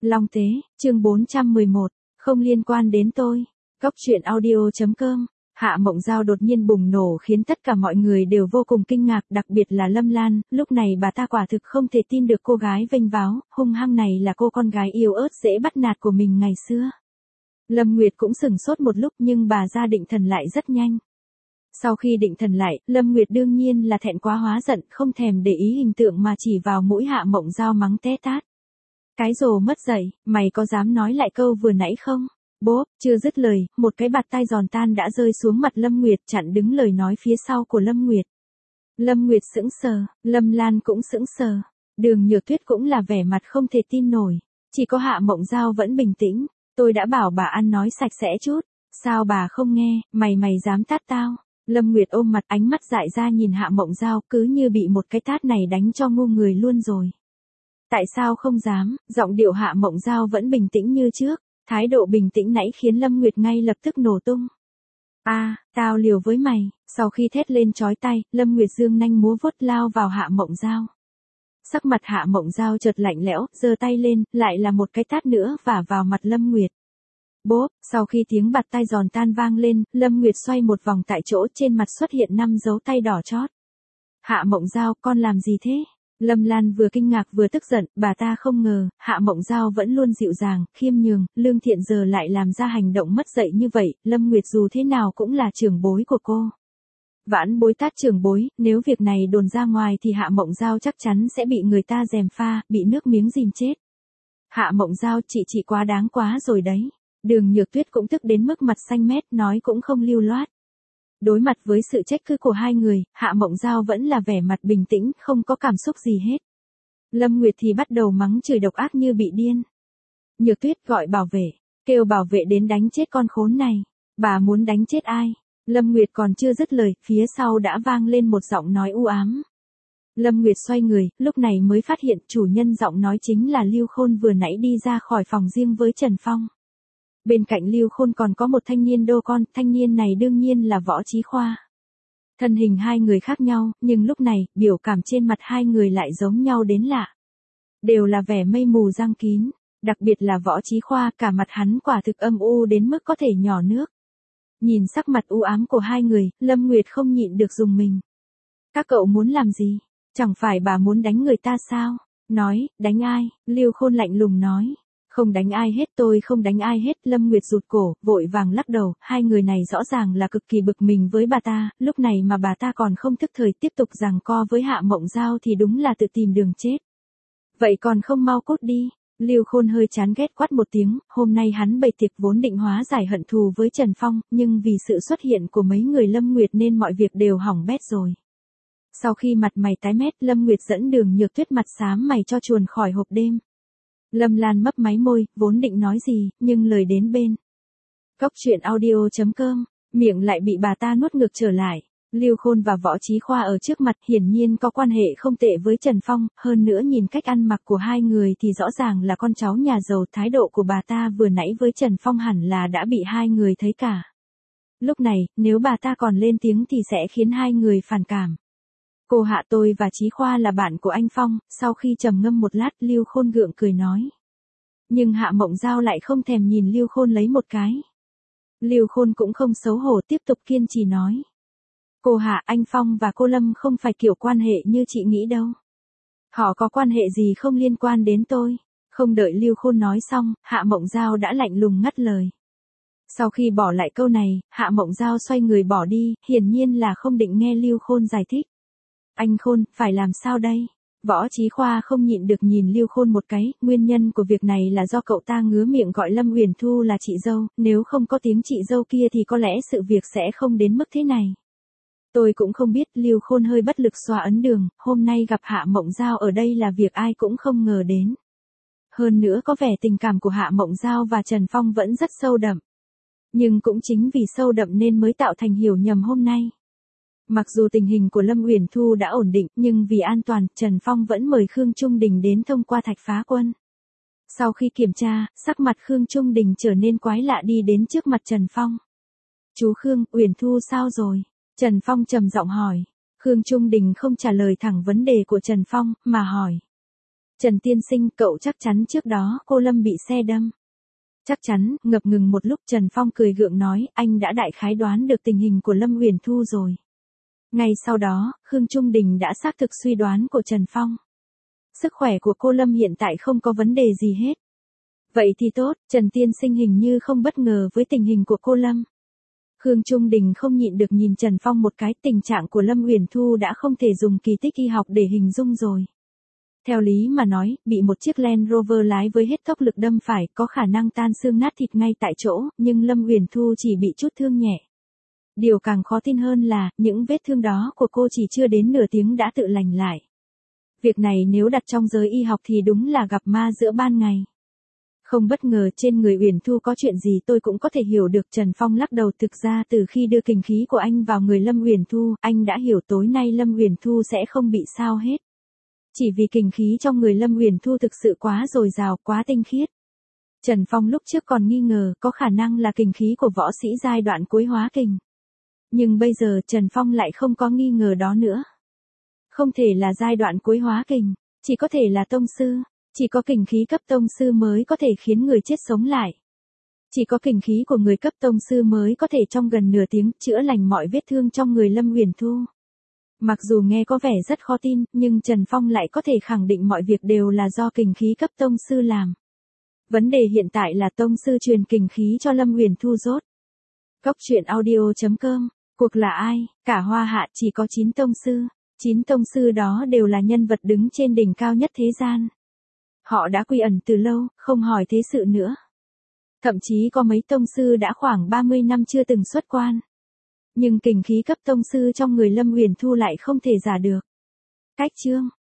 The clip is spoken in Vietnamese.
Long Tế, chương 411, không liên quan đến tôi. Cóc truyện audio.com. Hạ Mộng Giao đột nhiên bùng nổ khiến tất cả mọi người đều vô cùng kinh ngạc, đặc biệt là Lâm Lan, lúc này bà ta quả thực không thể tin được cô gái vênh váo, hung hăng này là cô con gái yếu ớt dễ bắt nạt của mình ngày xưa. Lâm Nguyệt cũng sửng sốt một lúc nhưng bà ra định thần lại rất nhanh. Sau khi định thần lại, Lâm Nguyệt đương nhiên là thẹn quá hóa giận, không thèm để ý hình tượng mà chỉ vào mũi Hạ Mộng Giao mắng té tát. Cái rồ mất dạy, mày có dám nói lại câu vừa nãy không? Bốp, chưa dứt lời, một cái bạt tai giòn tan đã rơi xuống mặt Lâm Nguyệt chặn đứng lời nói phía sau của Lâm Nguyệt. Lâm Nguyệt sững sờ, Lâm Lan cũng sững sờ. Đường Nhược Tuyết cũng là vẻ mặt không thể tin nổi. Chỉ có Hạ Mộng Giao vẫn bình tĩnh. Tôi đã bảo bà ăn nói sạch sẽ chút. Sao bà không nghe, mày dám tát tao. Lâm Nguyệt ôm mặt ánh mắt dại ra nhìn Hạ Mộng Giao cứ như bị một cái tát này đánh cho ngu người luôn rồi. Tại sao không dám, giọng điệu Hạ Mộng Giao vẫn bình tĩnh như trước. Thái độ bình tĩnh nãy khiến Lâm Nguyệt ngay lập tức nổ tung. Tao liều với mày, sau khi thét lên chói tai, Lâm Nguyệt dương nanh múa vuốt lao vào Hạ Mộng Giao. Sắc mặt Hạ Mộng Giao chợt lạnh lẽo, giơ tay lên, lại là một cái tát nữa vả vào mặt Lâm Nguyệt. Bốp, sau khi tiếng bạt tai giòn tan vang lên, Lâm Nguyệt xoay một vòng tại chỗ, trên mặt xuất hiện 5 dấu tay đỏ chót. Hạ Mộng Giao, con làm gì thế? Lâm Lan vừa kinh ngạc vừa tức giận, bà ta không ngờ, Hạ Mộng Giao vẫn luôn dịu dàng, khiêm nhường, lương thiện giờ lại làm ra hành động mất dạy như vậy, Lâm Nguyệt dù thế nào cũng là trưởng bối của cô. Vãn bối tát trưởng bối, nếu việc này đồn ra ngoài thì Hạ Mộng Giao chắc chắn sẽ bị người ta gièm pha, bị nước miếng dìm chết. Hạ Mộng Giao, chị quá đáng quá rồi đấy. Đường Nhược Tuyết cũng tức đến mức mặt xanh mét, nói cũng không lưu loát. Đối mặt với sự trách cứ của hai người, Hạ Mộng Giao vẫn là vẻ mặt bình tĩnh, không có cảm xúc gì hết. Lâm Nguyệt thì bắt đầu mắng chửi độc ác như bị điên. Nhược Tuyết gọi bảo vệ, kêu bảo vệ đến đánh chết con khốn này. Bà muốn đánh chết ai? Lâm Nguyệt còn chưa dứt lời, phía sau đã vang lên một giọng nói u ám. Lâm Nguyệt xoay người, lúc này mới phát hiện chủ nhân giọng nói chính là Lưu Khôn vừa nãy đi ra khỏi phòng riêng với Trần Phong. Bên cạnh Lưu Khôn còn có một thanh niên đô con, thanh niên này đương nhiên là Võ Chí Khoa. Thân hình hai người khác nhau, nhưng lúc này, biểu cảm trên mặt hai người lại giống nhau đến lạ. Đều là vẻ mây mù giăng kín, đặc biệt là Võ Chí Khoa, cả mặt hắn quả thực âm u đến mức có thể nhỏ nước. Nhìn sắc mặt u ám của hai người, Lâm Nguyệt không nhịn được rùng mình. Các cậu muốn làm gì? Chẳng phải bà muốn đánh người ta sao? Nói, đánh ai? Lưu Khôn lạnh lùng nói. Không đánh ai hết, tôi không đánh ai hết. Lâm Nguyệt rụt cổ, vội vàng lắc đầu, hai người này rõ ràng là cực kỳ bực mình với bà ta, lúc này mà bà ta còn không thức thời tiếp tục giằng co với Hạ Mộng Giao thì đúng là tự tìm đường chết. Vậy còn không mau cút đi. Lưu Khôn hơi chán ghét quát một tiếng, hôm nay hắn bày tiệc vốn định hóa giải hận thù với Trần Phong, nhưng vì sự xuất hiện của mấy người Lâm Nguyệt nên mọi việc đều hỏng bét rồi. Sau khi mặt mày tái mét, Lâm Nguyệt dẫn Đường Nhược Tuyết mặt xám mày cho chuồn khỏi hộp đêm. Lâm Lan mấp máy môi, vốn định nói gì, nhưng lời đến bên. Cóc truyện audio.com, miệng lại bị bà ta nuốt ngược trở lại. Lưu Khôn và Võ Chí Khoa ở trước mặt hiển nhiên có quan hệ không tệ với Trần Phong, hơn nữa nhìn cách ăn mặc của hai người thì rõ ràng là con cháu nhà giàu, thái độ của bà ta vừa nãy với Trần Phong hẳn là đã bị hai người thấy cả. Lúc này, nếu bà ta còn lên tiếng thì sẽ khiến hai người phản cảm. Cô Hạ, tôi và Chí Khoa là bạn của anh Phong. Sau khi trầm ngâm một lát, Lưu Khôn gượng cười nói. Nhưng Hạ Mộng Giao lại không thèm nhìn Lưu Khôn lấy một cái. Lưu Khôn cũng không xấu hổ tiếp tục kiên trì nói. Cô Hạ, anh Phong và cô Lâm không phải kiểu quan hệ như chị nghĩ đâu. Họ có quan hệ gì không liên quan đến tôi. Không đợi Lưu Khôn nói xong, Hạ Mộng Giao đã lạnh lùng ngắt lời. Sau khi bỏ lại câu này, Hạ Mộng Giao xoay người bỏ đi, hiển nhiên là không định nghe Lưu Khôn giải thích. Anh Khôn, phải làm sao đây? Võ Chí Khoa không nhịn được nhìn Lưu Khôn một cái, nguyên nhân của việc này là do cậu ta ngứa miệng gọi Lâm Uyển Thu là chị dâu, nếu không có tiếng chị dâu kia thì có lẽ sự việc sẽ không đến mức thế này. Tôi cũng không biết. Lưu Khôn hơi bất lực xoa ấn đường, hôm nay gặp Hạ Mộng Giao ở đây là việc ai cũng không ngờ đến. Hơn nữa có vẻ tình cảm của Hạ Mộng Giao và Trần Phong vẫn rất sâu đậm. Nhưng cũng chính vì sâu đậm nên mới tạo thành hiểu nhầm hôm nay. Mặc dù tình hình của Lâm Uyển Thu đã ổn định, nhưng vì an toàn, Trần Phong vẫn mời Khương Trung Đình đến thông qua Thạch Phá Quân. Sau khi kiểm tra, sắc mặt Khương Trung Đình trở nên quái lạ đi đến trước mặt Trần Phong. Chú Khương, Uyển Thu sao rồi? Trần Phong trầm giọng hỏi. Khương Trung Đình không trả lời thẳng vấn đề của Trần Phong, mà hỏi. Trần tiên sinh, cậu chắc chắn trước đó cô Lâm bị xe đâm. Chắc chắn, ngập ngừng một lúc Trần Phong cười gượng nói, anh đã đại khái đoán được tình hình của Lâm Uyển Thu rồi. Ngay sau đó, Khương Trung Đình đã xác thực suy đoán của Trần Phong. Sức khỏe của cô Lâm hiện tại không có vấn đề gì hết. Vậy thì tốt, Trần tiên sinh hình như không bất ngờ với tình hình của cô Lâm. Khương Trung Đình không nhịn được nhìn Trần Phong một cái, tình trạng của Lâm Uyển Thu đã không thể dùng kỳ tích y học để hình dung rồi. Theo lý mà nói, bị một chiếc Land Rover lái với hết tốc lực đâm phải có khả năng tan xương nát thịt ngay tại chỗ, nhưng Lâm Uyển Thu chỉ bị chút thương nhẹ. Điều càng khó tin hơn là, những vết thương đó của cô chỉ chưa đến nửa tiếng đã tự lành lại. Việc này nếu đặt trong giới y học thì đúng là gặp ma giữa ban ngày. Không bất ngờ trên người Uyển Thu có chuyện gì tôi cũng có thể hiểu được. Trần Phong lắc đầu, thực ra từ khi đưa kình khí của anh vào người Lâm Uyển Thu, anh đã hiểu tối nay Lâm Uyển Thu sẽ không bị sao hết. Chỉ vì kình khí trong người Lâm Uyển Thu thực sự quá dồi dào, quá tinh khiết. Trần Phong lúc trước còn nghi ngờ có khả năng là kình khí của võ sĩ giai đoạn cuối hóa kình. Nhưng bây giờ Trần Phong lại không có nghi ngờ đó nữa. Không thể là giai đoạn cuối hóa kình, chỉ có thể là tông sư. Chỉ có kình khí cấp tông sư mới có thể khiến người chết sống lại. Chỉ có kình khí của người cấp tông sư mới có thể trong gần nửa tiếng chữa lành mọi vết thương trong người Lâm Uyển Thu. Mặc dù nghe có vẻ rất khó tin, nhưng Trần Phong lại có thể khẳng định mọi việc đều là do kình khí cấp tông sư làm. Vấn đề hiện tại là tông sư truyền kình khí cho Lâm Uyển Thu rốt. Cốc truyện audio.com, cuộc là ai? Cả Hoa Hạ chỉ có 9 tông sư. 9 tông sư đó đều là nhân vật đứng trên đỉnh cao nhất thế gian. Họ đã quy ẩn từ lâu, không hỏi thế sự nữa. Thậm chí có mấy tông sư đã khoảng 30 năm chưa từng xuất quan. Nhưng kình khí cấp tông sư trong người Lâm Uyển Thu lại không thể giả được. Cách chương